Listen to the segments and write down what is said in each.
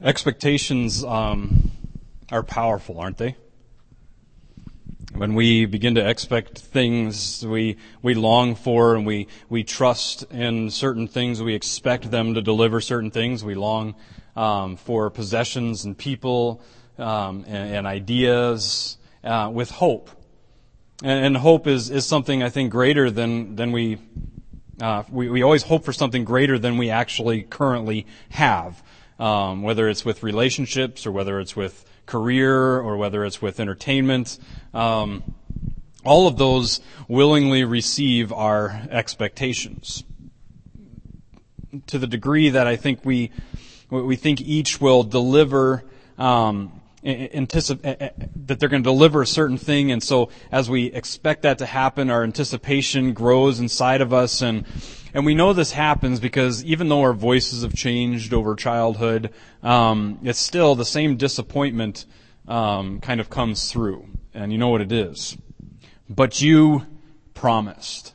Expectations are powerful, aren't they? When we begin to expect things we long for, and we trust in certain things, we expect them to deliver certain things. We long for possessions and people and ideas with hope. And hope is something, I think, greater than we always hope for something greater than we actually currently have. Whether it's with relationships or whether it's with career or whether it's with entertainment, all of those willingly receive our expectations. To the degree that I think we think each will deliver, that they're going to deliver a certain thing, and so as we expect that to happen, our anticipation grows inside of us, and we know this happens because even though our voices have changed over childhood, it's still the same disappointment kind of comes through. And you know what it is. But you promised.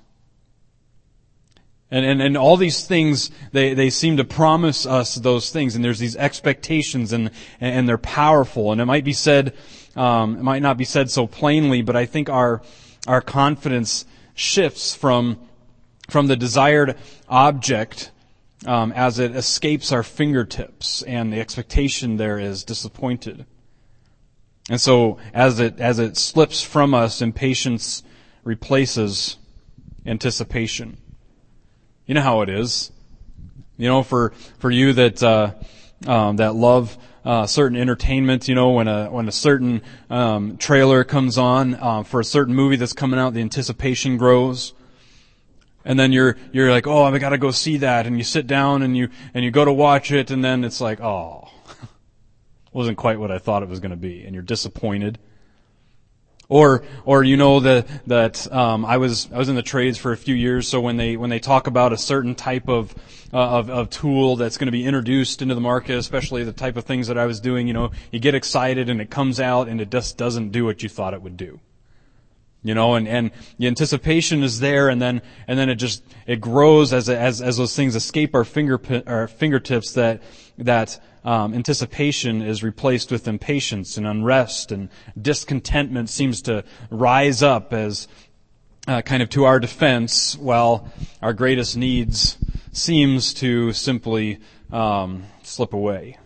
And all these things, they seem to promise us those things. And there's these expectations, and they're powerful. And it might be said, it might not be said so plainly, but I think our confidence shifts from the desired object as it escapes our fingertips, and the expectation there is disappointed. And so as it slips from us, impatience replaces anticipation. You know how it is. You know, for you that love certain entertainment, you know, when a certain trailer comes on for a certain movie that's coming out, the anticipation grows. And then you're like, oh, I gotta go see that, and you sit down and you go to watch it, and then it's like, oh, wasn't quite what I thought it was going to be, and you're disappointed. Or you know that I was in the trades for a few years, so when they talk about a certain type of tool that's going to be introduced into the market, especially the type of things that I was doing, you know, you get excited and it comes out and it just doesn't do what you thought it would do. You know, and the anticipation is there, and then it grows as those things escape our fingertips. That anticipation is replaced with impatience and unrest, and discontentment seems to rise up as kind of to our defense, while our greatest needs seems to simply slip away.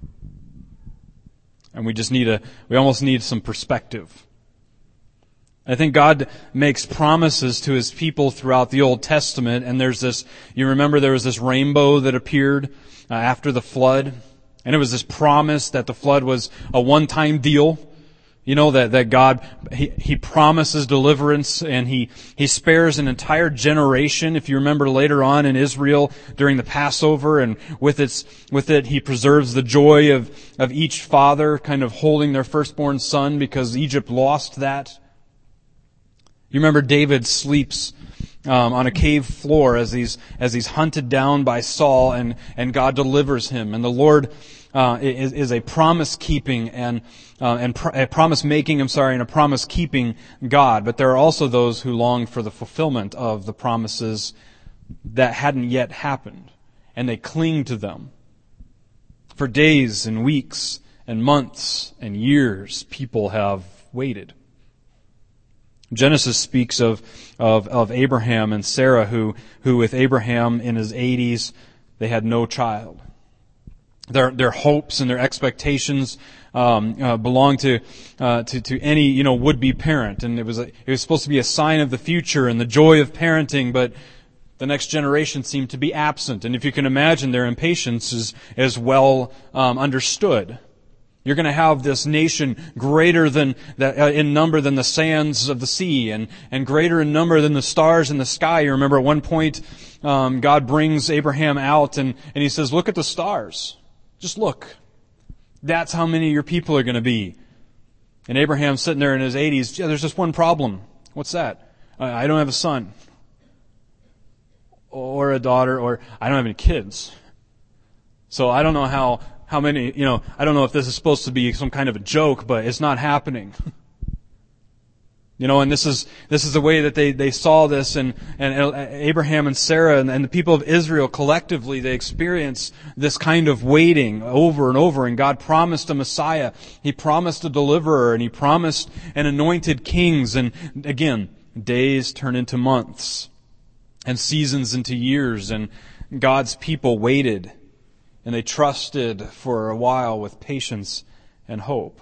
And we almost need some perspective. I think God makes promises to His people throughout the Old Testament, and you remember there was this rainbow that appeared after the flood, and it was this promise that the flood was a one-time deal. You know, that God, He promises deliverance, and He spares an entire generation. If you remember later on in Israel during the Passover, and with it He preserves the joy of each father kind of holding their firstborn son, because Egypt lost that. You remember David sleeps on a cave floor as he's hunted down by Saul, and God delivers him. And the Lord is a promise-keeping and a promise-making, and a promise-keeping God. But there are also those who long for the fulfillment of the promises that hadn't yet happened, and they cling to them. For days and weeks and months and years, people have waited. Genesis speaks of Abraham and Sarah, who with Abraham in his 80s, they had no child. Their hopes and their expectations belong to any would-be parent, and it was supposed to be a sign of the future and the joy of parenting, but the next generation seemed to be absent. And if you can imagine, their impatience is well understood. You're going to have this nation greater than in number than the sands of the sea, and greater in number than the stars in the sky. You remember at one point, God brings Abraham out, and He says, look at the stars. Just look. That's how many of your people are going to be. And Abraham's sitting there in his 80s. Yeah, there's just one problem. What's that? I don't have a son. Or a daughter, or I don't have any kids. So I don't know how many, I don't know if this is supposed to be some kind of a joke, but it's not happening. And this is the way that they saw this, and Abraham and Sarah and the people of Israel collectively, they experienced this kind of waiting over and over, and God promised a Messiah. He promised a deliverer, and He promised an anointed kings, and again, days turn into months, and seasons into years, and God's people waited, and they trusted for a while with patience and hope.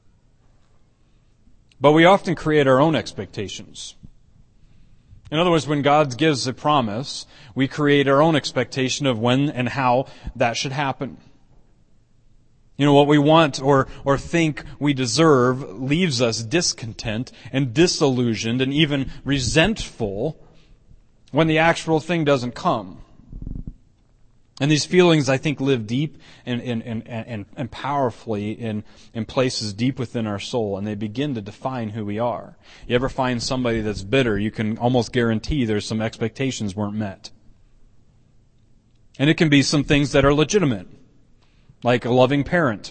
But we often create our own expectations. In other words, when God gives a promise, we create our own expectation of when and how that should happen. What we want or think we deserve leaves us discontent and disillusioned and even resentful when the actual thing doesn't come. And these feelings, I think, live deep and powerfully in places deep within our soul, and they begin to define who we are. You ever find somebody that's bitter, you can almost guarantee there's some expectations weren't met. And it can be some things that are legitimate, like a loving parent.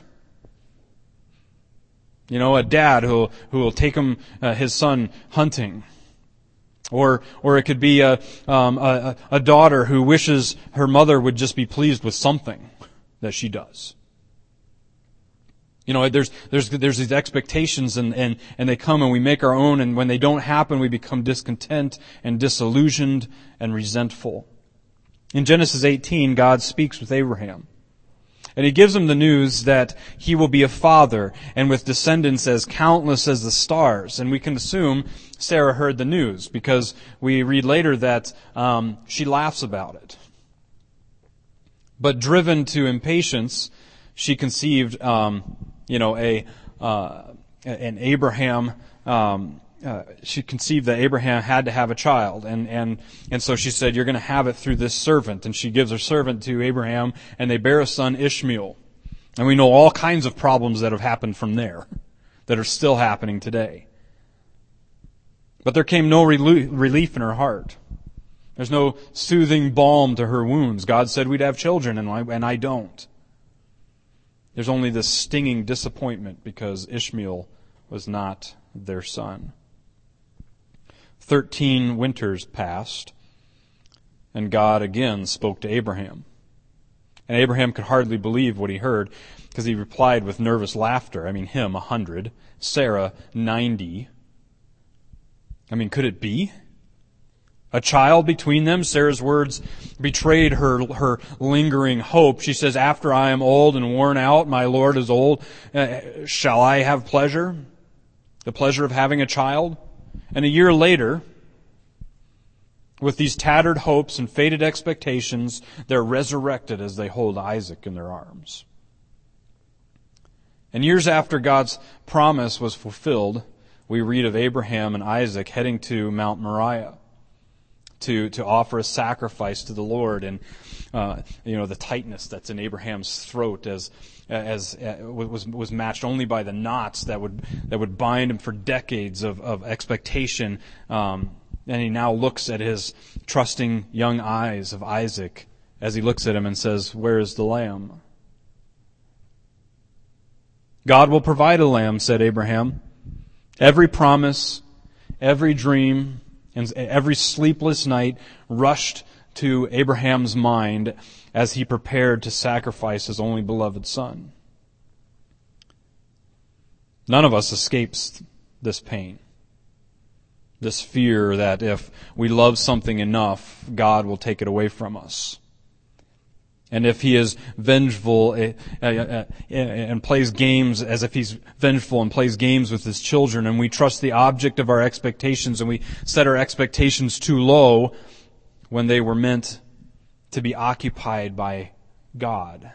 A dad who will take his son hunting. Or it could be a daughter who wishes her mother would just be pleased with something that she does. There's these expectations and they come and we make our own, and when they don't happen, we become discontent and disillusioned and resentful. In Genesis 18, God speaks with Abraham. And He gives him the news that he will be a father, and with descendants as countless as the stars. And we can assume Sarah heard the news, because we read later that she laughs about it. But driven to impatience, she conceived, she conceived that Abraham had to have a child, and so she said, "You're going to have it through this servant." And she gives her servant to Abraham, and they bear a son, Ishmael. And we know all kinds of problems that have happened from there, that are still happening today. But there came no relief in her heart. There's no soothing balm to her wounds. God said we'd have children, and I don't. There's only this stinging disappointment because Ishmael was not their son. 13 winters passed, and God again spoke to Abraham. And Abraham could hardly believe what he heard, because he replied with nervous laughter. Him 100, Sarah 90. Could it be? A child between them? Sarah's words betrayed her lingering hope. She says, "After I am old and worn out, my Lord is old, shall I have pleasure? The pleasure of having a child?" And a year later, with these tattered hopes and faded expectations, they're resurrected as they hold Isaac in their arms. And years after God's promise was fulfilled, we read of Abraham and Isaac heading to Mount Moriah to offer a sacrifice to the Lord. And the tightness that's in Abraham's throat as was matched only by the knots that would bind him for decades of expectation. And he now looks at his trusting young eyes of Isaac as he looks at him and says, "Where is the lamb?" "God will provide a lamb," said Abraham. Every promise, every dream, and every sleepless night rushed to Abraham's mind as he prepared to sacrifice his only beloved son. None of us escapes this pain, this fear that if we love something enough, God will take it away from us. And if He is vengeful and plays games as if He's vengeful and plays games with His children, and we trust the object of our expectations and we set our expectations too low when they were meant to be occupied by God.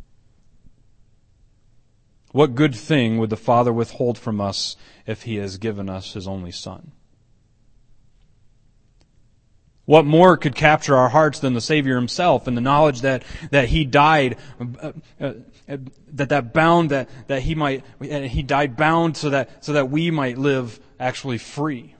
What good thing would the Father withhold from us if He has given us His only Son? What more could capture our hearts than the Savior Himself and the knowledge that He died, He died bound so that we might live actually free.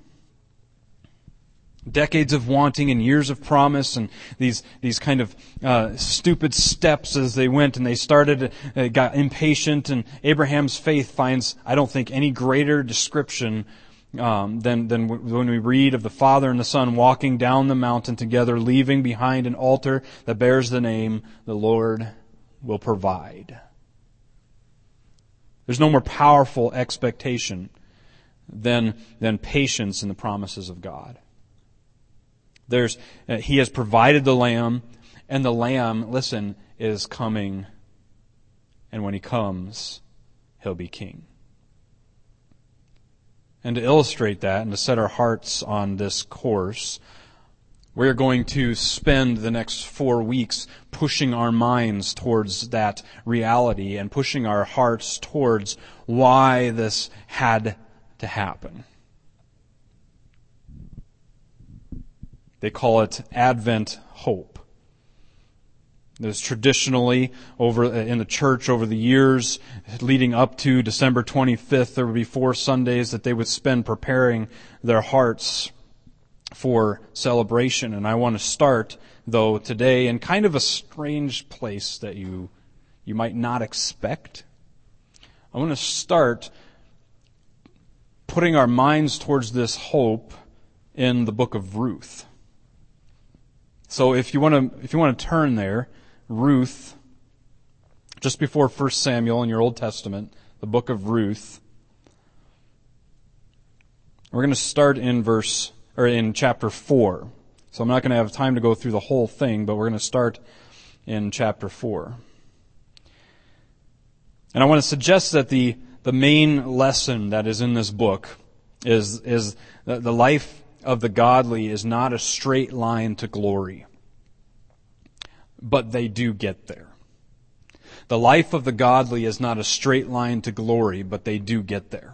Decades of wanting and years of promise and these kind of stupid steps as they went, and they got impatient, and Abraham's faith finds, I don't think, any greater description than when we read of the Father and the Son walking down the mountain together, leaving behind an altar that bears the name, "The Lord will provide." There's no more powerful expectation than patience in the promises of God. He has provided the Lamb, and the Lamb, listen, is coming. And when He comes, He'll be King. And to illustrate that and to set our hearts on this course, we're going to spend the next 4 weeks pushing our minds towards that reality and pushing our hearts towards why this had to happen. They call it Advent hope. There's traditionally in the church over the years leading up to December 25th, there would be 4 Sundays that they would spend preparing their hearts for celebration. And I want to start, though, today in kind of a strange place that you might not expect. I want to start putting our minds towards this hope in the book of Ruth. So if you want to turn there, Ruth, just before 1 Samuel in your Old Testament, the book of Ruth. We're going to start in chapter 4. So I'm not going to have time to go through the whole thing, but we're going to start in chapter 4. And I want to suggest that the main lesson that is in this book is that the life of the godly is not a straight line to glory. But they do get there. The life of the godly is not a straight line to glory, but they do get there.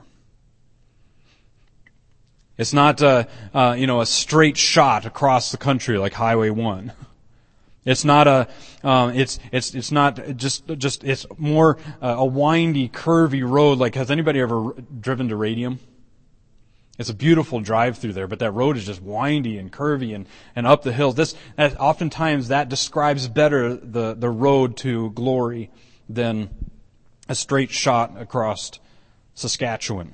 It's not a straight shot across the country like Highway 1. It's not it's more a windy, curvy road. Like, has anybody ever driven to Radium? It's a beautiful drive through there, but that road is just windy and curvy and up the hills. Oftentimes that describes better the road to glory than a straight shot across Saskatchewan.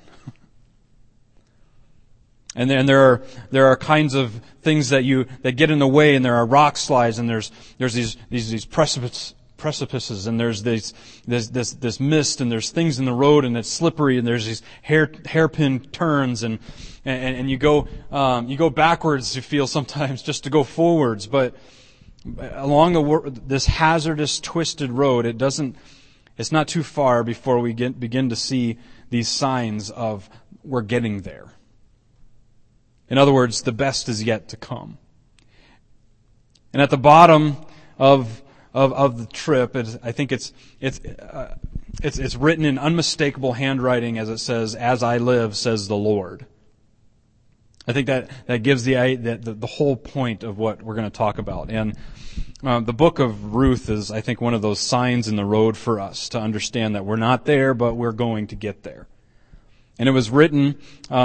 And then there are kinds of things that get in the way, and there are rock slides, and there's these precipices, and there's this mist, and there's things in the road, and it's slippery, and there's these hairpin turns, and you go backwards, you feel sometimes, just to go forwards. But along this hazardous, twisted road, it's not too far before we begin to see these signs of we're getting there. In other words, the best is yet to come. And at the bottom of the trip, I think it's written in unmistakable handwriting, as it says, "As I live, says the Lord." I think that gives the whole point of what we're going to talk about. And the book of Ruth is, I think, one of those signs in the road for us to understand that we're not there, but we're going to get there. And it was written,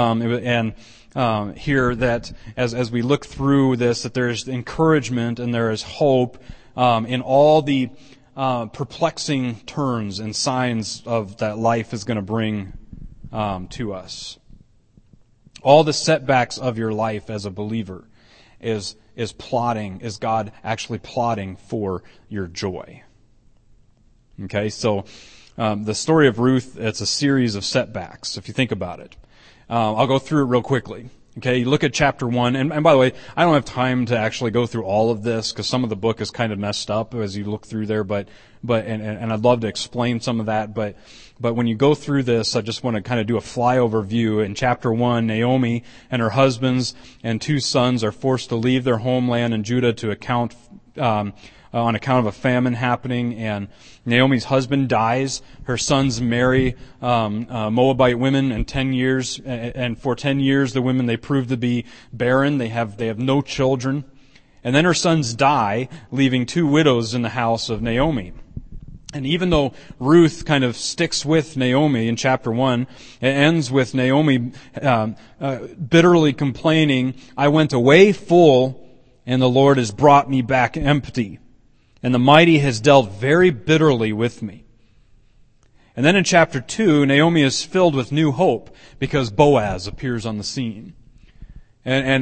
here that as we look through this, that there is encouragement and there is hope in all the perplexing turns and signs of that life is going to bring to us. All the setbacks of your life as a believer is God actually plotting for your joy. Okay, so the story of Ruth, it's a series of setbacks, if you think about it. I'll go through it real quickly. Okay, you look at chapter 1, and by the way, I don't have time to actually go through all of this because some of the book is kind of messed up as you look through there, but I'd love to explain some of that, but when you go through this, I just want to kind of do a flyover view. In chapter 1, Naomi and her husbands and 2 sons are forced to leave their homeland in Judah to on account of a famine happening, and Naomi's husband dies. Her sons marry Moabite women in 10 years, and for 10 years the women, they prove to be barren. They have no children. And then her sons die, leaving 2 widows in the house of Naomi. And even though Ruth kind of sticks with Naomi in chapter 1, it ends with Naomi bitterly complaining, "I went away full, and the Lord has brought me back empty. And the mighty has dealt very bitterly with me." And then in chapter 2, Naomi is filled with new hope because Boaz appears on the scene. And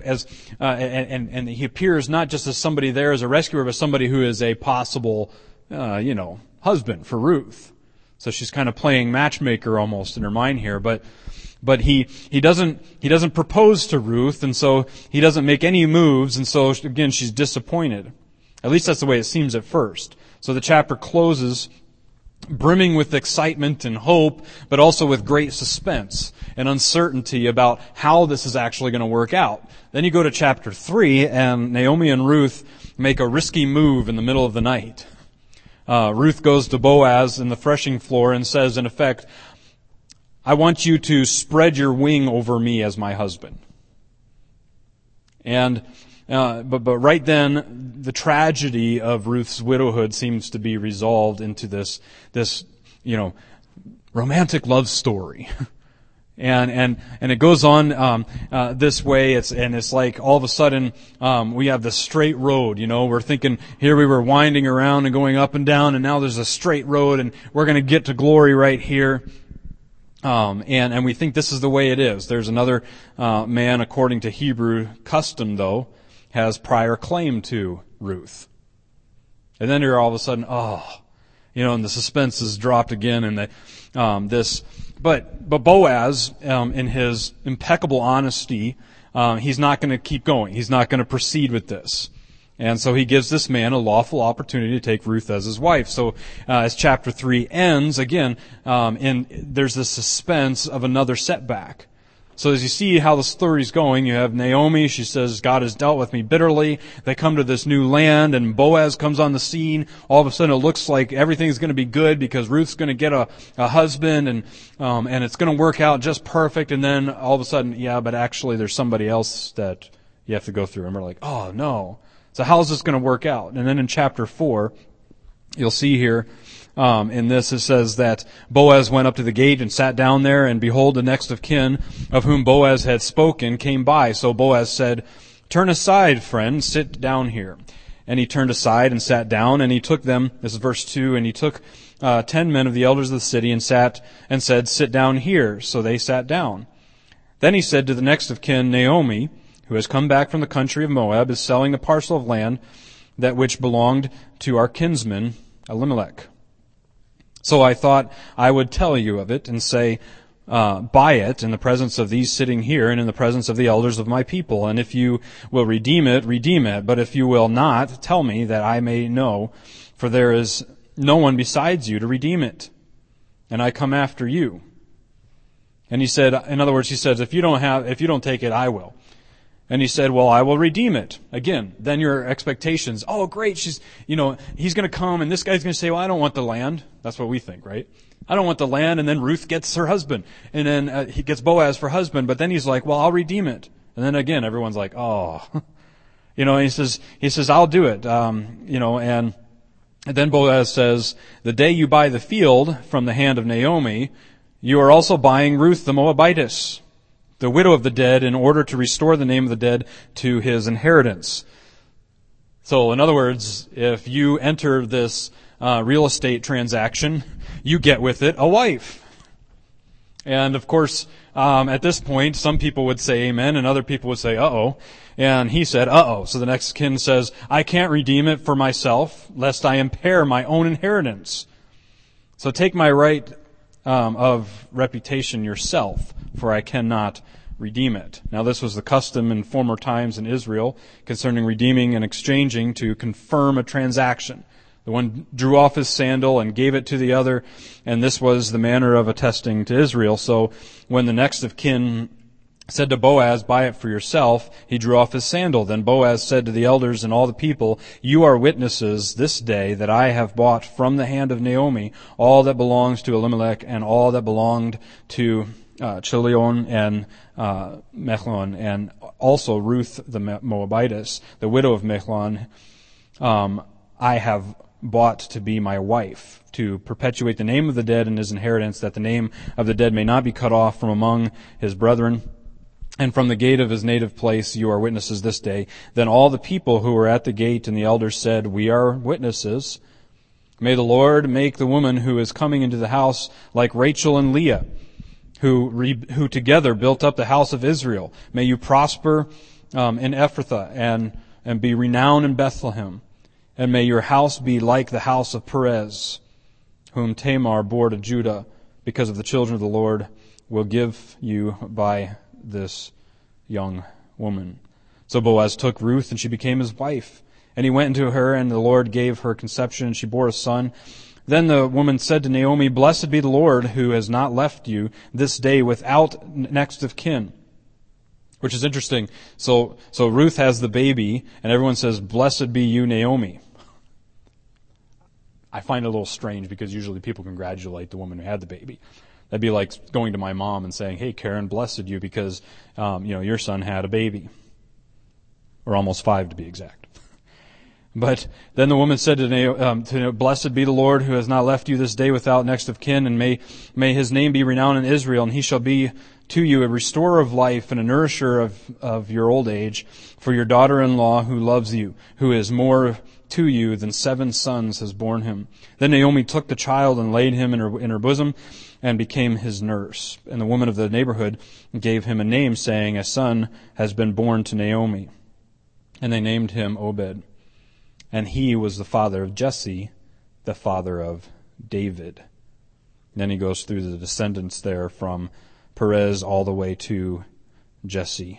he appears not just as somebody there as a rescuer, but somebody who is a possible, husband for Ruth. So she's kind of playing matchmaker almost in her mind here, but he doesn't propose to Ruth, and so he doesn't make any moves, and so again she's disappointed. At least that's the way it seems at first. So the chapter closes brimming with excitement and hope, but also with great suspense and uncertainty about how this is actually going to work out. Then you go to chapter 3, and Naomi and Ruth make a risky move in the middle of the night. Ruth goes to Boaz in the threshing floor and says, in effect, I want you to spread your wing over me as my husband. And but right then, the tragedy of Ruth's widowhood seems to be resolved into this romantic love story. And it goes on this way. It's like all of a sudden we have this straight road. We're thinking here we were winding around and going up and down, and now there's a straight road, and we're going to get to glory right here. And we think this is the way it is. There's another man, according to Hebrew custom, though, has prior claim to Ruth. And then you're all of a sudden, and the suspense is dropped again, and But Boaz, in his impeccable honesty, he's not going to keep going. He's not going to proceed with this. And so he gives this man a lawful opportunity to take Ruth as his wife. So as chapter 3 ends, again, there's this suspense of another setback. So as you see how the story's going, you have Naomi. She says, God has dealt with me bitterly. They come to this new land, and Boaz comes on the scene. All of a sudden it looks like everything's going to be good because Ruth's going to get a husband, and it's going to work out just perfect. And then all of a sudden, but actually there's somebody else that you have to go through. And we're like, oh no. So how's this going to work out? And then in chapter 4, you'll see here, in this it says that Boaz went up to the gate and sat down there, and behold, the next of kin of whom Boaz had spoken came by. So Boaz said, turn aside, friend, sit down here. And he turned aside and sat down, and he took them, this is verse 2, and he took 10 men of the elders of the city and sat and said, sit down here. So they sat down. Then he said to the next of kin, Naomi, who has come back from the country of Moab, is selling a parcel of land, that which belonged to our kinsman Elimelech. So I thought I would tell you of it and say, buy it in the presence of these sitting here and in the presence of the elders of my people. And if you will redeem it, redeem it. But if you will not, tell me that I may know, for there is no one besides you to redeem it. And I come after you. And he said, in other words, he says, if you don't take it, I will. And he said, well, I will redeem it. Again, then your expectations, oh great, he's going to come and this guy's going to say, well, I don't want the land. That's what we think, right? I don't want the land. And then Ruth gets her husband. And then he gets Boaz for husband. But then he's like, well, I'll redeem it. And then again, everyone's like, oh. And he says, I'll do it. And then Boaz says, the day you buy the field from the hand of Naomi, you are also buying Ruth the Moabitess, the widow of the dead, in order to restore the name of the dead to his inheritance. So, in other words, if you enter this real estate transaction, you get with it a wife. And of course, at this point, some people would say amen, and other people would say, uh-oh. And he said, uh-oh. So the next kin says, I can't redeem it for myself, lest I impair my own inheritance. So take my right of reputation yourself, for I cannot redeem it. Now this was the custom in former times in Israel concerning redeeming and exchanging to confirm a transaction. The one drew off his sandal and gave it to the other, and this was the manner of attesting to Israel. So when the next of kin said to Boaz, buy it for yourself, he drew off his sandal. Then Boaz said to the elders and all the people, you are witnesses this day that I have bought from the hand of Naomi all that belongs to Elimelech and all that belonged to Chilion and Machlon, and also Ruth the Moabitess, the widow of Machlon, I have bought to be my wife, to perpetuate the name of the dead and his inheritance, that the name of the dead may not be cut off from among his brethren. And from the gate of his native place you are witnesses this day. Then all the people who were at the gate and the elders said, we are witnesses. May the Lord make the woman who is coming into the house like Rachel and Leah, who together built up the house of Israel. May you prosper in Ephrathah and be renowned in Bethlehem. And may your house be like the house of Perez, whom Tamar bore to Judah, because of the children of the Lord will give you by this young woman. So Boaz took Ruth, and she became his wife. And he went into her, and the Lord gave her conception, and she bore a son. Then the woman said to Naomi, Blessed be the Lord, who has not left you this day without next of kin. Which is interesting. So Ruth has the baby, and everyone says, Blessed be you, Naomi. I find it a little strange because usually people congratulate the woman who had the baby. That'd be like going to my mom and saying, Hey, Karen, blessed you because, your son had a baby. Or almost 5 to be exact. But then the woman said to Blessed be the Lord who has not left you this day without next of kin, and may his name be renowned in Israel, and he shall be to you a restorer of life and a nourisher of your old age, for your daughter-in-law who loves you, who is more to you than 7 sons has borne him. Then Naomi took the child and laid him in her bosom and became his nurse. And the woman of the neighborhood gave him a name, saying, A son has been born to Naomi. And they named him Obed. And he was the father of Jesse, the father of David. And then he goes through the descendants there from Perez all the way to Jesse.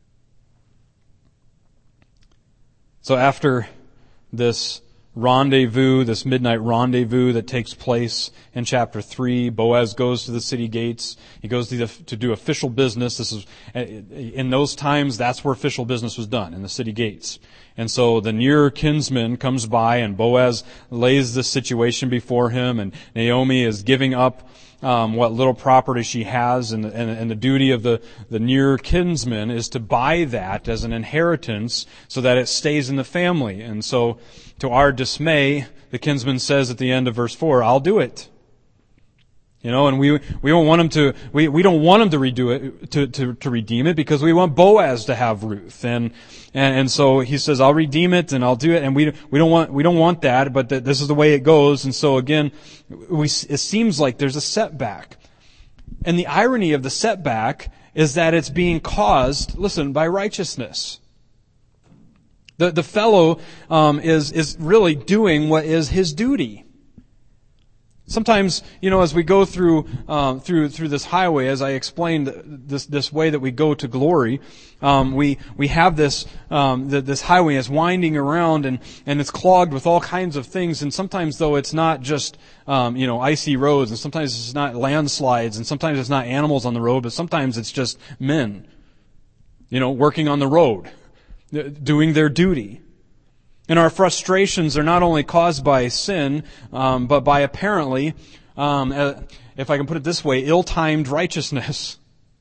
So after this rendezvous, this midnight rendezvous that takes place in chapter 3, Boaz goes to the city gates. He goes to do official business. This is, in those times, that's where official business was done, in the city gates. And so the near kinsman comes by, and Boaz lays this situation before him, and Naomi is giving up what little property she has, and the duty of the near kinsman is to buy that as an inheritance so that it stays in the family. And so, to our dismay, the kinsman says at the end of verse 4, I'll do it. And we don't want him to, we don't want him to redo it, to redeem it, because we want Boaz to have Ruth. And so he says, I'll redeem it and I'll do it. And we don't want that, but this is the way it goes. And so again, it seems like there's a setback. And the irony of the setback is that it's being caused, listen, by righteousness. The fellow, is really doing what is his duty. Sometimes, as we go through this highway, as I explained, this way that we go to glory, we have this highway is winding around and it's clogged with all kinds of things. And sometimes, though, it's not just icy roads, and sometimes it's not landslides, and sometimes it's not animals on the road, but sometimes it's just men, working on the road, doing their duty. And our frustrations are not only caused by sin, but by apparently, if I can put it this way, ill-timed righteousness.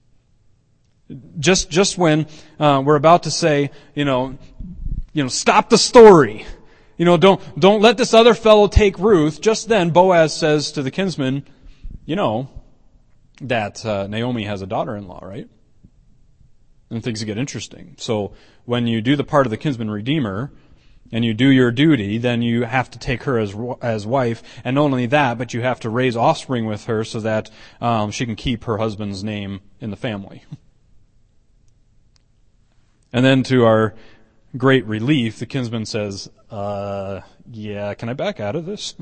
Just when we're about to say, stop the story. Don't let this other fellow take Ruth. Just then, Boaz says to the kinsman, that Naomi has a daughter-in-law, right? And things get interesting. So when you do the part of the kinsman redeemer, and you do your duty, then you have to take her as wife. And not only that, but you have to raise offspring with her so that she can keep her husband's name in the family. And then to our great relief, the kinsman says, yeah, can I back out of this?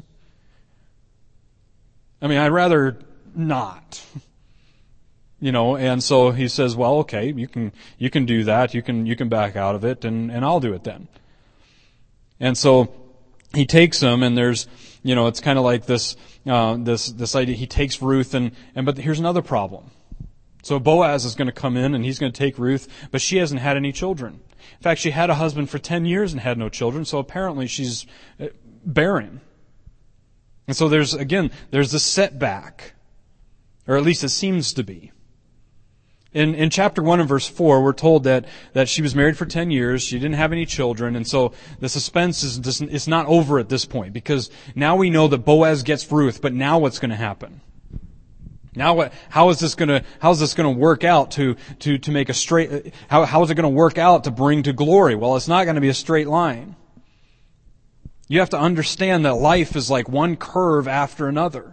I'd rather not. And so he says, well, okay, you can do that. You can back out of it, and I'll do it then. And so he takes him, and there's, it's kind of like this idea. He takes Ruth, but here's another problem. So Boaz is going to come in, and he's going to take Ruth, but she hasn't had any children. In fact, she had a husband for 10 years and had no children, so apparently she's barren. And so there's this setback, or at least it seems to be. In chapter 1 and verse 4, we're told that she was married for 10 years, she didn't have any children, and so the suspense is not over at this point, because now we know that Boaz gets Ruth, but now what's going to happen? Now how is this going to work out to make a straight, how is it going to work out to bring to glory? Well, it's not going to be a straight line. You have to understand that life is like one curve after another.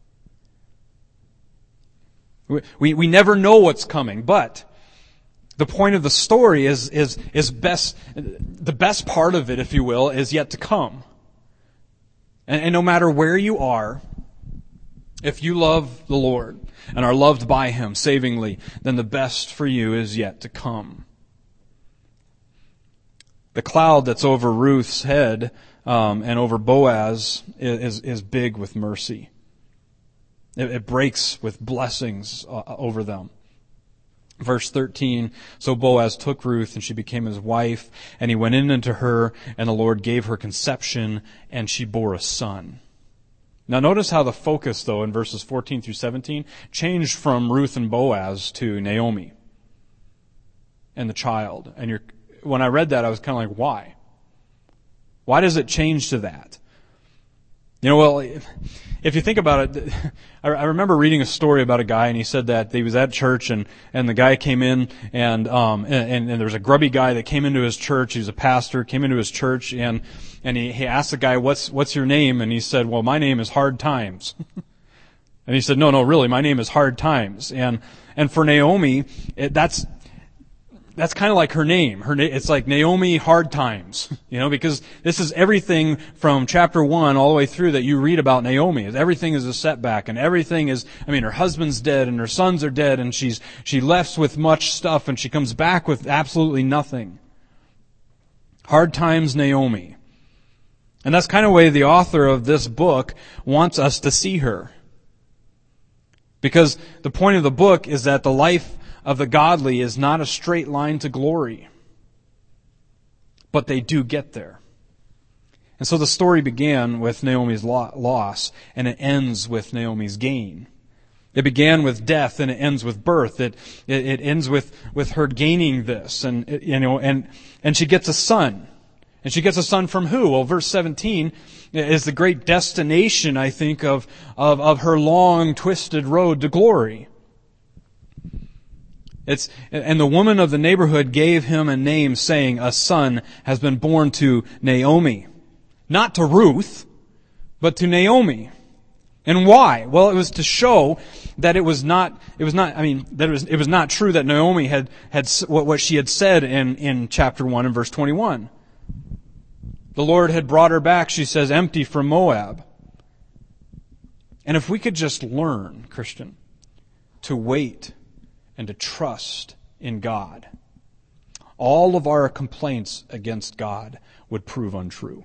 We never know what's coming, but the point of the story is the best part of it, if you will, is yet to come. And no matter where you are, if you love the Lord and are loved by Him savingly, then the best for you is yet to come. The cloud that's over Ruth's head and over Boaz is big with mercy. It breaks with blessings over them. Verse 13, so Boaz took Ruth, and she became his wife, and he went in unto her, and the Lord gave her conception, and she bore a son. Now notice how the focus, though, in verses 14 through 17, changed from Ruth and Boaz to Naomi and the child. And when I read that, I was kind of like, why? Why does it change to that? You know, well, if you think about it, I remember reading a story about a guy, and he said that he was at church, and the guy came in, and there was a grubby guy that came into his church. He was a pastor, came into his church, and he asked the guy, what's your name? And he said, well, my name is Hard Times. And he said, no, really, my name is Hard Times. And for Naomi, that's kind of like her name. It's like Naomi Hard Times, because this is everything from chapter 1 all the way through that you read about Naomi. Everything is a setback, and everything is, her husband's dead and her sons are dead, and she left with much stuff, and she comes back with absolutely nothing. Hard Times Naomi. And that's kind of the way the author of this book wants us to see her. Because the point of the book is that the life of the godly is not a straight line to glory. But they do get there. And so the story began with Naomi's loss, and it ends with Naomi's gain. It began with death, and it ends with birth. It ends with her gaining this, and she gets a son. And she gets a son from who? Well, verse 17 is the great destination, I think, of her long, twisted road to glory. And the woman of the neighborhood gave him a name, saying, a son has been born to Naomi. Not to Ruth, but to Naomi. And why? Well, it was to show that it was not true that Naomi had what she had said in chapter 1 and verse 21. The Lord had brought her back, she says, empty from Moab. And if we could just learn, Christian, to wait and to trust in God, all of our complaints against God would prove untrue.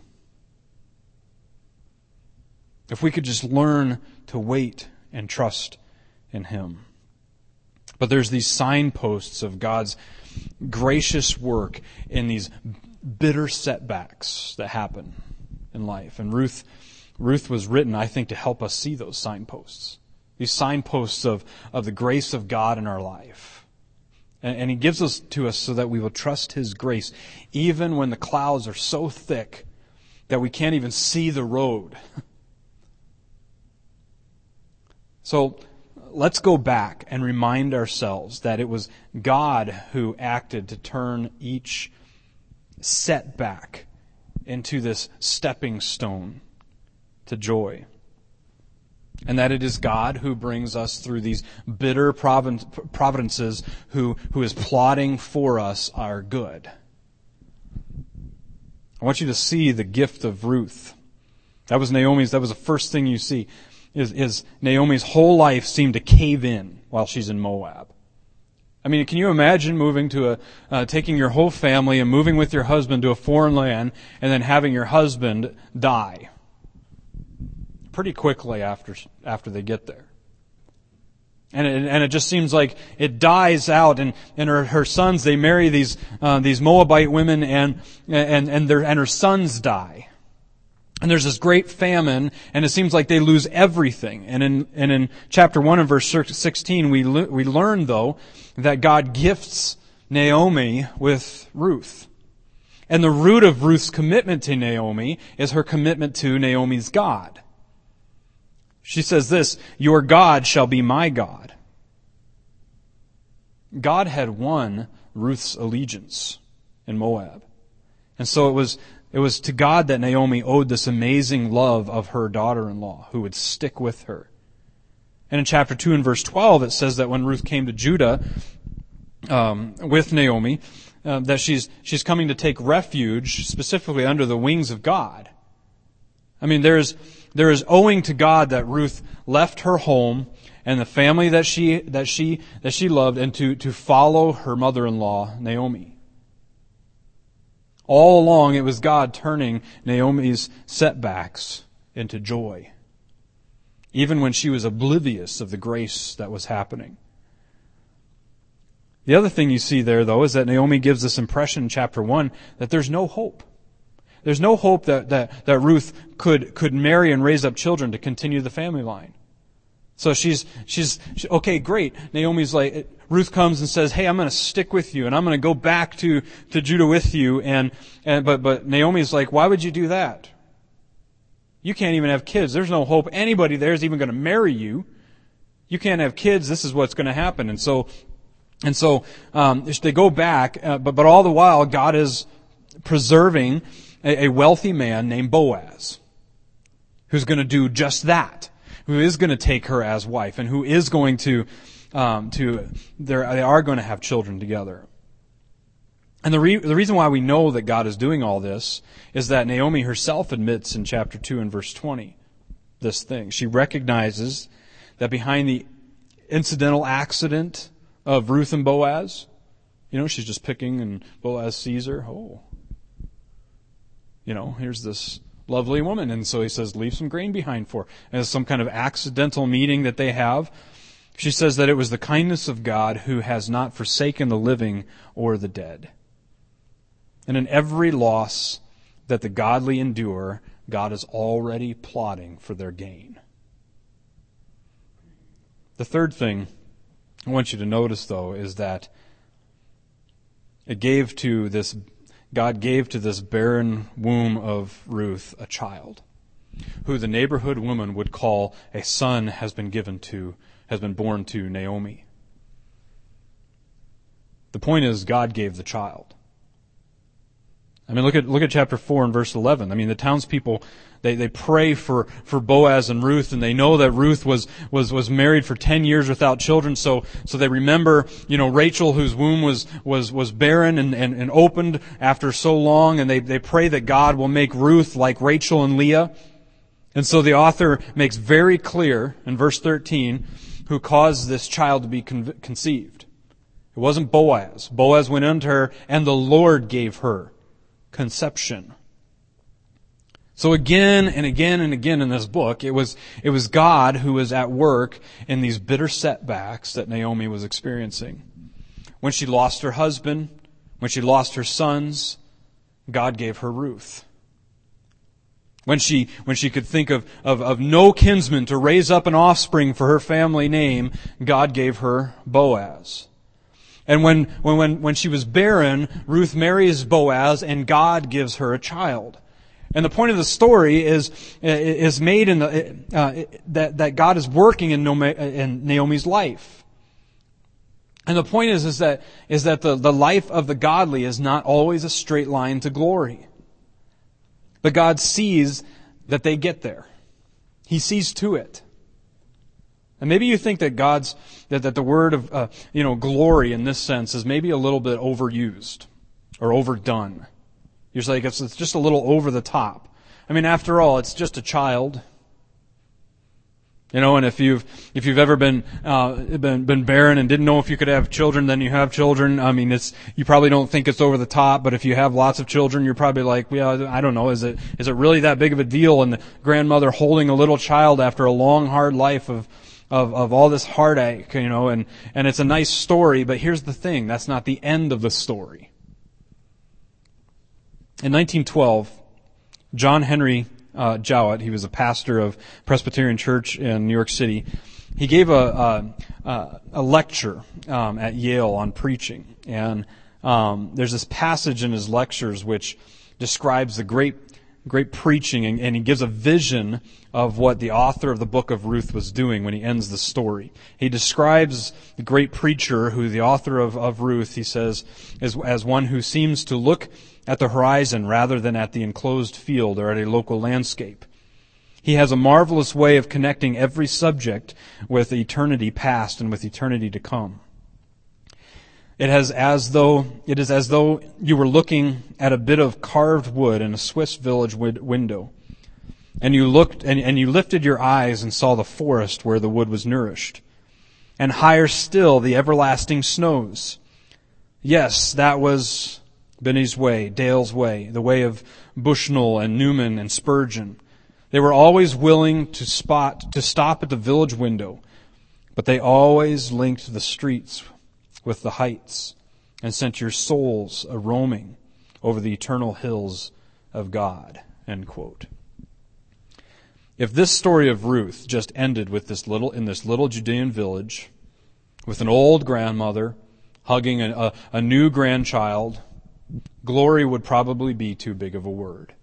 If we could just learn to wait and trust in Him. But there's these signposts of God's gracious work in these bitter setbacks that happen in life. And Ruth was written, I think, to help us see those signposts. These signposts of the grace of God in our life. And He gives us to us so that we will trust His grace, even when the clouds are so thick that we can't even see the road. So let's go back and remind ourselves that it was God who acted to turn each setback into this stepping stone to joy. And that it is God who brings us through these bitter providences who is plotting for us our good. I want you to see the gift of Ruth. That was the first thing you see. Is Naomi's whole life seemed to cave in while she's in Moab. I mean, can you imagine moving to taking your whole family and moving with your husband to a foreign land and then having your husband die pretty quickly after they get there? And it just seems like it dies out, and her sons, they marry these Moabite women, and her sons die. And there's this great famine, and it seems like they lose everything. And in chapter 1 and verse 16, we learn, though, that God gifts Naomi with Ruth. And the root of Ruth's commitment to Naomi is her commitment to Naomi's God. She says this, your God shall be my God. God had won Ruth's allegiance in Moab. And so it It was to God that Naomi owed this amazing love of her daughter-in-law who would stick with her. And in chapter 2 and verse 12, it says that when Ruth came to Judah with Naomi, that she's coming to take refuge specifically under the wings of God. I mean, there is owing to God that Ruth left her home and the family that she loved and to follow her mother-in-law, Naomi. All along, it was God turning Naomi's setbacks into joy, even when she was oblivious of the grace that was happening. The other thing you see there, though, is that Naomi gives this impression in chapter 1 that there's no hope. There's no hope that Ruth could marry and raise up children to continue the family line. So she's okay, great. Naomi's like, Ruth comes and says, hey, I'm going to stick with you and I'm going to go back to Judah with you. But Naomi's like, why would you do that? You can't even have kids. There's no hope anybody there is even going to marry you. You can't have kids. This is what's going to happen. And so they go back, but all the while God is preserving a wealthy man named Boaz, who's going to do just that, who is going to take her as wife, and who is going they are going to have children together. And the reason why we know that God is doing all this is that Naomi herself admits in chapter 2 and verse 20 this thing. She recognizes that behind the incidental accident of Ruth and Boaz, she's just picking and Boaz sees her. Oh, here's this lovely woman. And so he says, leave some grain behind for her. And it's some kind of accidental meeting that they have. She says that it was the kindness of God who has not forsaken the living or the dead. And in every loss that the godly endure, God is already plotting for their gain. The third thing I want you to notice, though, is that God gave to this barren womb of Ruth a child, who the neighborhood woman would call a son has been born to Naomi. The point is, God gave the child. I mean, look at chapter 4 and verse 11. I mean, the townspeople, they pray for Boaz and Ruth, and they know that Ruth was married for 10 years without children, so they remember, Rachel, whose womb was barren and opened after so long, and they pray that God will make Ruth like Rachel and Leah. And so the author makes very clear in verse 13 who caused this child to be conceived. It wasn't Boaz. Boaz went unto her, and the Lord gave her conception. So again and again and again in this book, it was God who was at work in these bitter setbacks that Naomi was experiencing. When she lost her husband, when she lost her sons, God gave her Ruth. When she could think of no kinsman to raise up an offspring for her family name, God gave her Boaz. And when she was barren, Ruth marries Boaz, and God gives her a child. And the point of the story is made in that God is working in Naomi's life. And the point is that the life of the godly is not always a straight line to glory. But God sees that they get there. He sees to it. And maybe you think that that the word of glory in this sense is maybe a little bit overused or overdone. You're just like, it's just a little over the top. I mean, after all, it's just a child. And if you've ever been barren and didn't know if you could have children, then you have children. I mean, you probably don't think it's over the top, but if you have lots of children, you're probably like, well, I don't know, is it really that big of a deal? And the grandmother holding a little child after a long, hard life of all this heartache, and it's a nice story, but here's the thing, that's not the end of the story. In 1912, John Henry Jowett, he was a pastor of Presbyterian Church in New York City. He gave a lecture at Yale on preaching, and there's this passage in his lectures which describes the great great preaching, and he gives a vision of what the author of the book of Ruth was doing when he ends the story. He describes the great preacher, who the author of Ruth, he says, as one who seems to look at the horizon rather than at the enclosed field or at a local landscape. He has a marvelous way of connecting every subject with eternity past and with eternity to come. It is as though you were looking at a bit of carved wood in a Swiss village window, and you looked and you lifted your eyes and saw the forest where the wood was nourished, and higher still the everlasting snows. Yes, that was Binney's way, Dale's way, the way of Bushnell and Newman and Spurgeon. They were always willing to stop at the village window, but they always linked the streets with the heights and sent your souls a-roaming over the eternal hills of God. End quote. If this story of Ruth just ended with in this little Judean village, with an old grandmother hugging a new grandchild, glory would probably be too big of a word.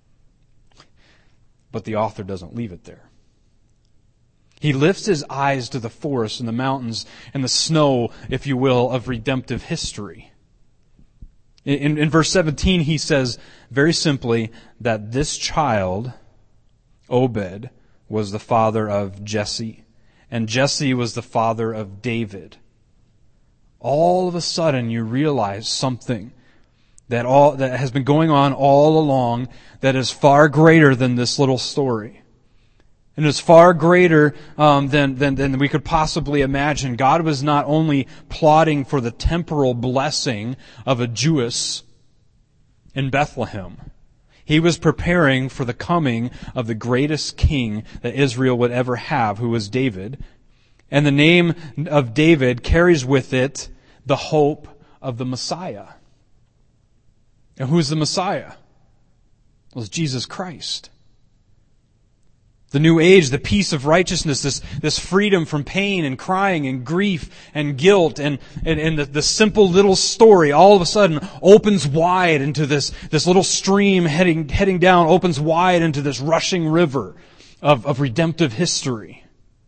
But the author doesn't leave it there. He lifts his eyes to the forests and the mountains and the snow, if you will, of redemptive history. In verse 17, he says very simply that this child, Obed, was the father of Jesse, and Jesse was the father of David. All of a sudden, you realize something that has been going on all along that is far greater than this little story. And is far greater than we could possibly imagine. God was not only plotting for the temporal blessing of a Jewess in Bethlehem. He was preparing for the coming of the greatest king that Israel would ever have, who was David. And the name of David carries with it the hope of the Messiah. And who's the Messiah? Well, it's Jesus Christ. The new age, the peace of righteousness, this freedom from pain and crying and grief and guilt, and the simple little story all of a sudden opens wide into this little stream heading down, opens wide into this rushing river of redemptive history.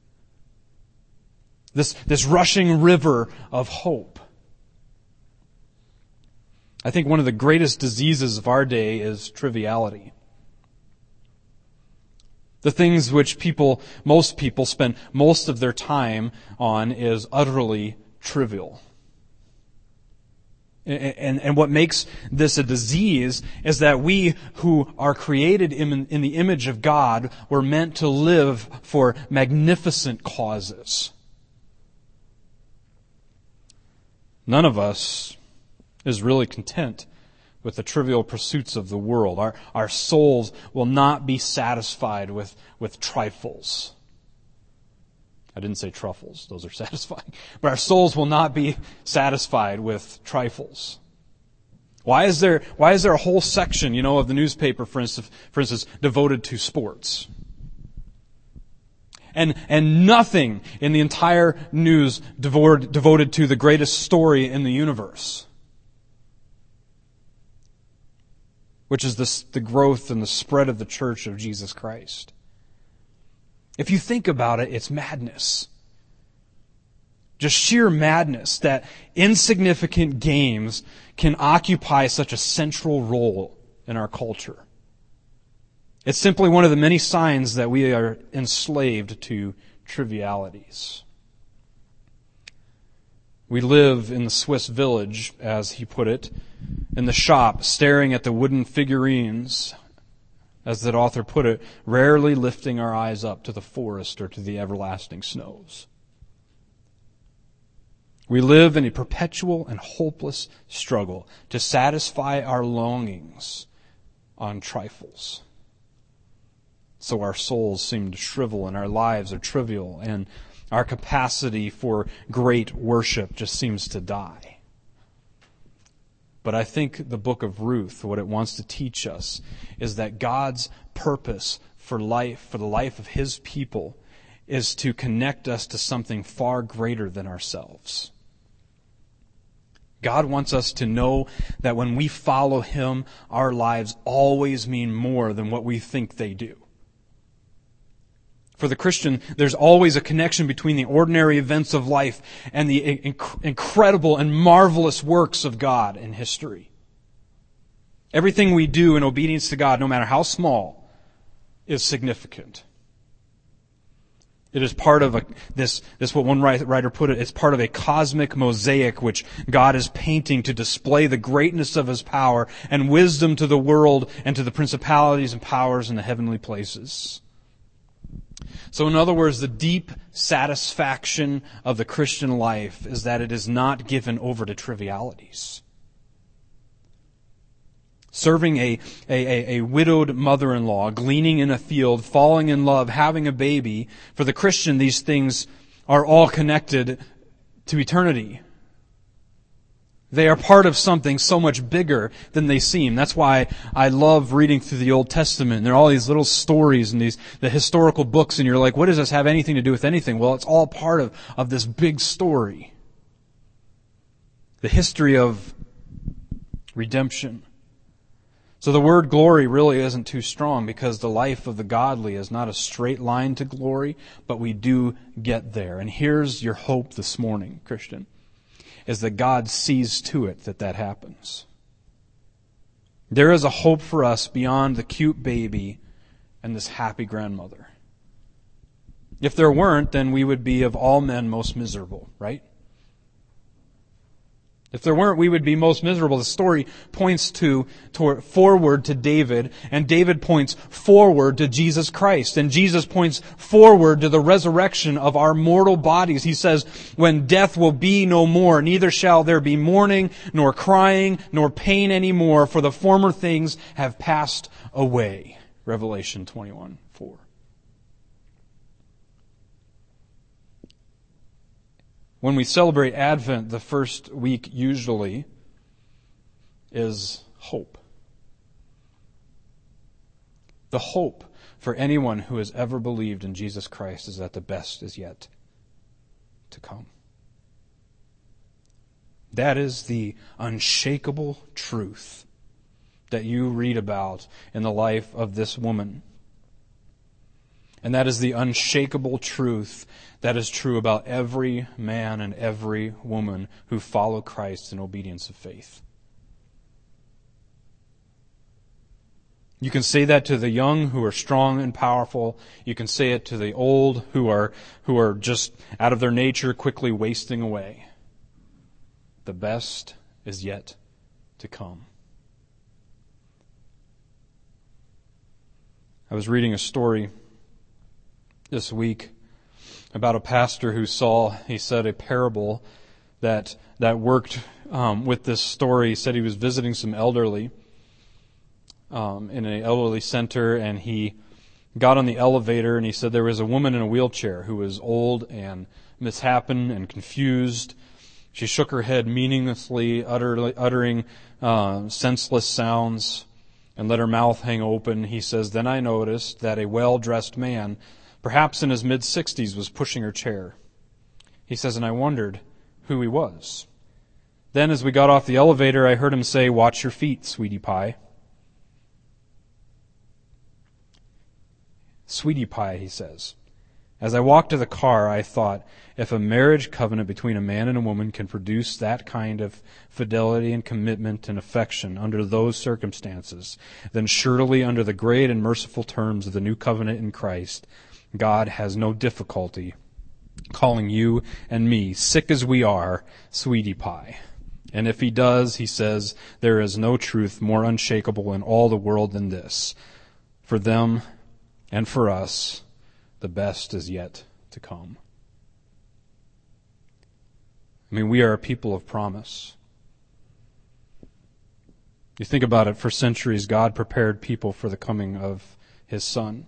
This rushing river of hope. I think one of the greatest diseases of our day is triviality. The things which most people spend most of their time on is utterly trivial. And what makes this a disease is that we who are created in the image of God were meant to live for magnificent causes. None of us is really content with the trivial pursuits of the world. Our souls will not be satisfied with trifles. I didn't say truffles. Those are satisfying. But our souls will not be satisfied with trifles. Why is there a whole section, of the newspaper, for instance, devoted to sports? And nothing in the entire news devoted to the greatest story in the universe, which is the growth and the spread of the church of Jesus Christ. If you think about it, it's madness. Just sheer madness that insignificant games can occupy such a central role in our culture. It's simply one of the many signs that we are enslaved to trivialities. We live in the Swiss village, as he put it, in the shop, staring at the wooden figurines, as that author put it, rarely lifting our eyes up to the forest or to the everlasting snows. We live in a perpetual and hopeless struggle to satisfy our longings on trifles. So our souls seem to shrivel and our lives are trivial and our capacity for great worship just seems to die. But I think the book of Ruth, what it wants to teach us, is that God's purpose for the life of His people, is to connect us to something far greater than ourselves. God wants us to know that when we follow Him, our lives always mean more than what we think they do. For the Christian, there's always a connection between the ordinary events of life and the incredible and marvelous works of God in history. Everything we do in obedience to God, no matter how small, is significant. It is part of this what one writer put it, it's part of a cosmic mosaic which God is painting to display the greatness of His power and wisdom to the world and to the principalities and powers in the heavenly places. So in other words, the deep satisfaction of the Christian life is that it is not given over to trivialities. Serving a widowed mother-in-law, gleaning in a field, falling in love, having a baby. For the Christian, these things are all connected to eternity. They are part of something so much bigger than they seem. That's why I love reading through the Old Testament. There are all these little stories and the historical books, and you're like, what does this have anything to do with anything? Well, it's all part of this big story. The history of redemption. So the word glory really isn't too strong, because the life of the godly is not a straight line to glory, but we do get there. And here's your hope this morning, Christian, is that God sees to it that happens. There is a hope for us beyond the cute baby and this happy grandmother. If there weren't, then we would be of all men most miserable, right? If there weren't, we would be most miserable. The story points forward to David, and David points forward to Jesus Christ, and Jesus points forward to the resurrection of our mortal bodies. He says, when death will be no more, neither shall there be mourning, nor crying, nor pain any more, for the former things have passed away. Revelation 21:4. When we celebrate Advent, the first week usually is hope. The hope for anyone who has ever believed in Jesus Christ is that the best is yet to come. That is the unshakable truth that you read about in the life of this woman. And that is the unshakable truth that is true about every man and every woman who follow Christ in obedience of faith. You can say that to the young who are strong and powerful. You can say it to the old who are just out of their nature quickly wasting away. The best is yet to come. I was reading a story this week about a pastor who he said, a parable that worked with this story. He said he was visiting some elderly in an elderly center, and he got on the elevator, and he said there was a woman in a wheelchair who was old and misshapen and confused. She shook her head meaninglessly, uttering senseless sounds, and let her mouth hang open. He says, then I noticed that a well-dressed man, perhaps in his mid-60s, was pushing her chair. He says, and I wondered who he was. Then as we got off the elevator, I heard him say, watch your feet, sweetie pie. Sweetie pie, he says. As I walked to the car, I thought, if a marriage covenant between a man and a woman can produce that kind of fidelity and commitment and affection under those circumstances, then surely under the great and merciful terms of the new covenant in Christ, God has no difficulty calling you and me, sick as we are, sweetie pie. And if He does, He says, there is no truth more unshakable in all the world than this. For them and for us, the best is yet to come. I mean, we are a people of promise. You think about it, for centuries, God prepared people for the coming of His Son.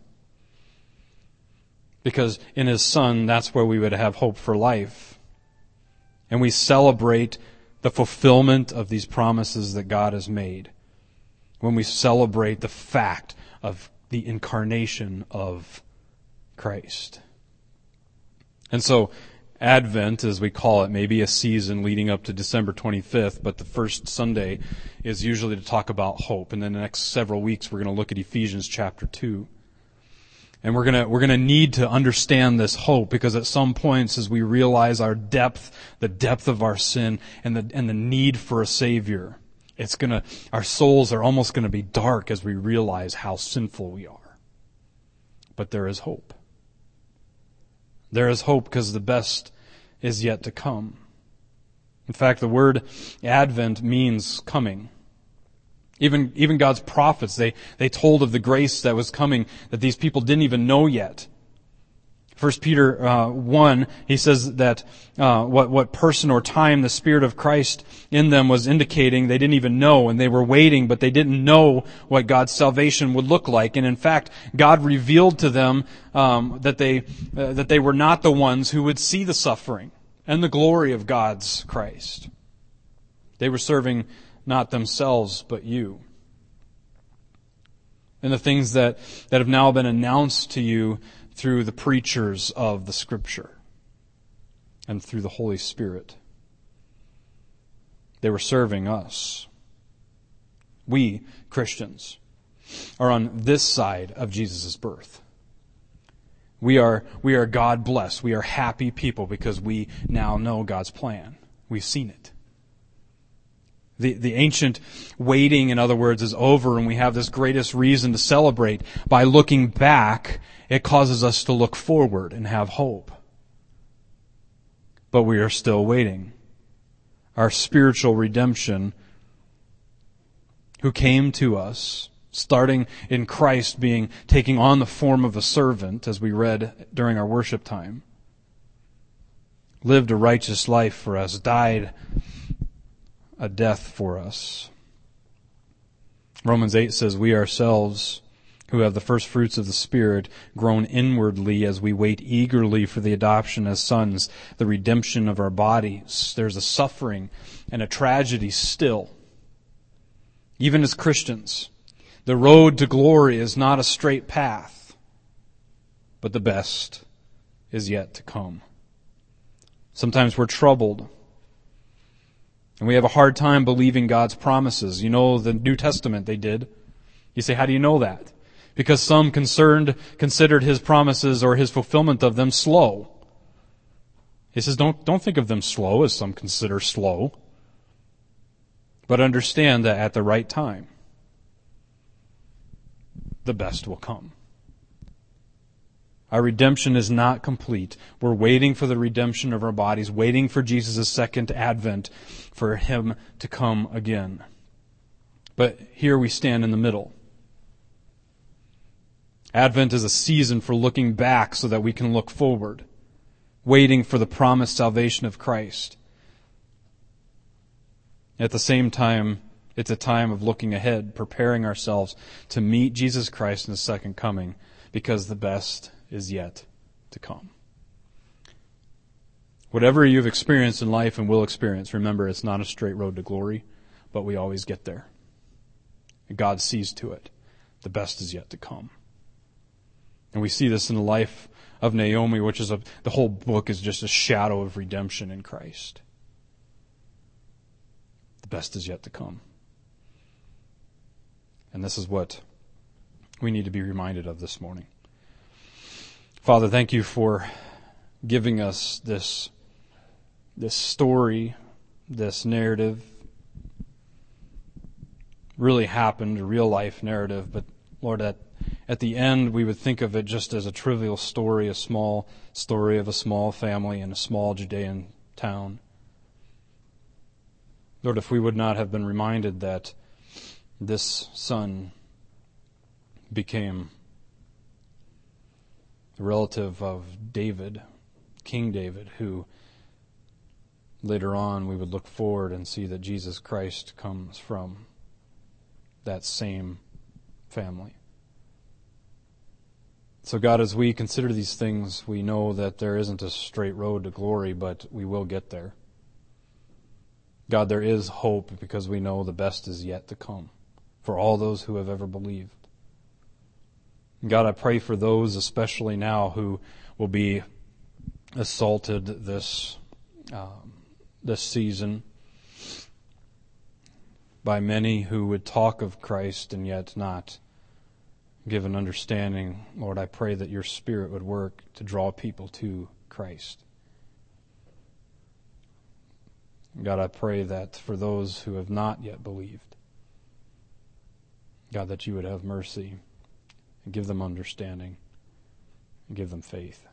Because in His Son, that's where we would have hope for life. And we celebrate the fulfillment of these promises that God has made when we celebrate the fact of the incarnation of Christ. And so, Advent, as we call it, may be a season leading up to December 25th, but the first Sunday is usually to talk about hope. And then the next several weeks we're going to look at Ephesians chapter 2. And we're going to need to understand this hope, because at some points as we realize our depth, the depth of our sin and the need for a Savior, our souls are almost going to be dark as we realize how sinful we are. But there is hope. There is hope because the best is yet to come. In fact, the word Advent means coming. Even God's prophets, they told of the grace that was coming that these people didn't even know yet. 1 Peter 1, he says that what person or time the Spirit of Christ in them was indicating, they didn't even know, and they were waiting, but they didn't know what God's salvation would look like. And in fact, God revealed to them that they were not the ones who would see the suffering and the glory of God's Christ. They were serving not themselves, but you. And the things that have now been announced to you through the preachers of the Scripture and through the Holy Spirit. They were serving us. We, Christians, are on this side of Jesus' birth. We are God blessed. We are happy people because we now know God's plan. We've seen it. The ancient waiting, in other words, is over, and we have this greatest reason to celebrate. By looking back, it causes us to look forward and have hope. But we are still waiting. Our spiritual redemption, who came to us, starting in Christ taking on the form of a servant, as we read during our worship time, lived a righteous life for us, died a death for us. Romans 8 says, we ourselves, who have the first fruits of the Spirit, groan inwardly as we wait eagerly for the adoption as sons, the redemption of our bodies. There's a suffering and a tragedy still. Even as Christians, the road to glory is not a straight path, but the best is yet to come. Sometimes we're troubled, and we have a hard time believing God's promises. You know, the New Testament, they did. You say, how do you know that? Because some considered His promises or His fulfillment of them slow. He says, don't think of them slow as some consider slow, but understand that at the right time, the best will come. Our redemption is not complete. We're waiting for the redemption of our bodies, waiting for Jesus' second advent, for Him to come again. But here we stand in the middle. Advent is a season for looking back so that we can look forward, waiting for the promised salvation of Christ. At the same time, it's a time of looking ahead, preparing ourselves to meet Jesus Christ in His second coming, because the best is yet to come. Whatever you've experienced in life and will experience, remember, it's not a straight road to glory, but we always get there. God sees to it. The best is yet to come. And we see this in the life of Naomi, which is the whole book is just a shadow of redemption in Christ. The best is yet to come. And this is what we need to be reminded of this morning. Father, thank you for giving us this story, this narrative. Really happened, a real life narrative, but Lord, at the end we would think of it just as a trivial story, a small story of a small family in a small Judean town. Lord, if we would not have been reminded that this son became a relative of David, King David, who later on we would look forward and see that Jesus Christ comes from that same family. So God, as we consider these things, we know that there isn't a straight road to glory, but we will get there. God, there is hope because we know the best is yet to come for all those who have ever believed. God, I pray for those especially now who will be assaulted this season by many who would talk of Christ and yet not give an understanding. Lord, I pray that your Spirit would work to draw people to Christ. God, I pray that for those who have not yet believed, God, that you would have mercy and give them understanding and give them faith.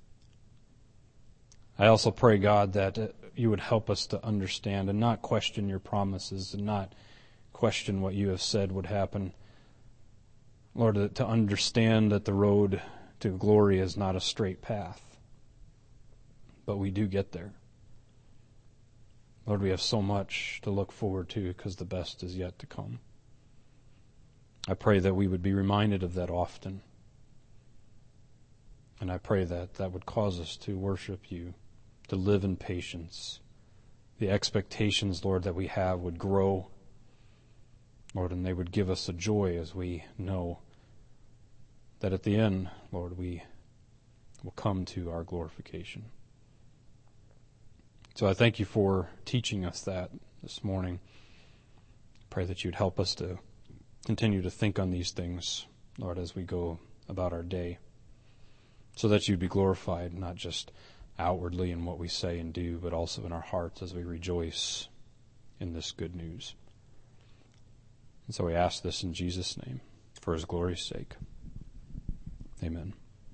I also pray, God, that you would help us to understand and not question your promises and not question what you have said would happen. Lord, to understand that the road to glory is not a straight path, but we do get there. Lord, we have so much to look forward to because the best is yet to come. I pray that we would be reminded of that often. And I pray that that would cause us to worship you, to live in patience. The expectations, Lord, that we have would grow, Lord, and they would give us a joy as we know that at the end, Lord, we will come to our glorification. So I thank you for teaching us that this morning. Pray that you'd help us to continue to think on these things, Lord, as we go about our day, so that you'd be glorified, not just outwardly in what we say and do, but also in our hearts as we rejoice in this good news. And so we ask this in Jesus' name, for his glory's sake. Amen.